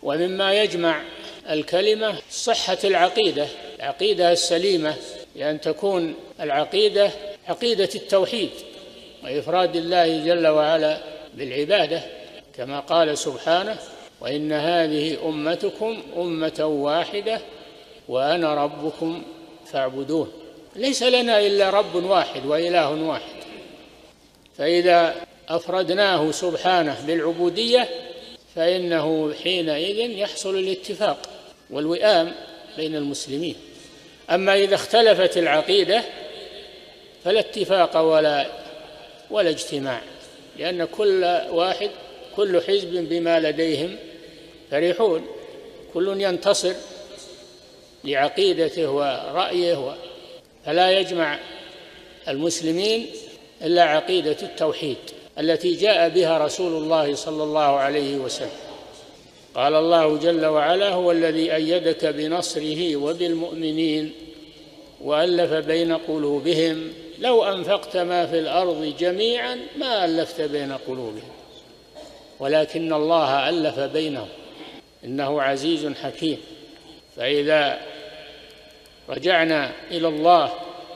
ومما يجمع الكلمة صحة العقيدة السليمة، لأن تكون العقيدة عقيدة التوحيد وإفراد الله جل وعلا بالعبادة، كما قال سبحانه: وإن هذه أمتكم أمة واحدة وأنا ربكم فاعبدون. ليس لنا إلا رب واحد وإله واحد، فإذا أفردناه سبحانه بالعبودية فإنه حينئذ يحصل الاتفاق والوئام بين المسلمين. أما إذا اختلفت العقيدة فلا اتفاق ولا اجتماع، لأن كل حزب بما لديهم فرحون، كل ينتصر لعقيدته ورأيه، فلا يجمع المسلمين إلا عقيدة التوحيد التي جاء بها رسول الله صلى الله عليه وسلم. قال الله جل وعلا: هو الذي أيدك بنصره وبالمؤمنين وألف بين قلوبهم لو أنفقت ما في الأرض جميعا ما ألفت بين قلوبهم ولكن الله ألف بينهم إنه عزيز حكيم. فإذا رجعنا إلى الله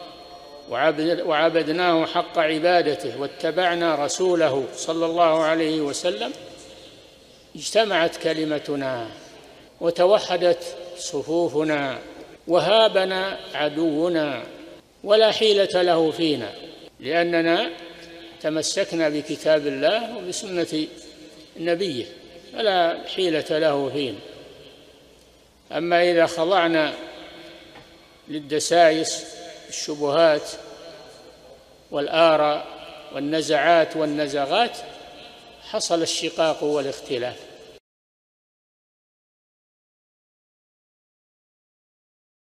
وعبدناه حق عبادته واتبعنا رسوله صلى الله عليه وسلم اجتمعت كلمتنا وتوحدت صفوفنا وهابنا عدونا ولا حيلة له فينا، لأننا تمسكنا بكتاب الله وبسنة نبيه فلا حيلة له فينا. أما إذا خضعنا للدسائس الشبهات والآراء والنزعات والنزغات حصل الشقاق والاختلاف.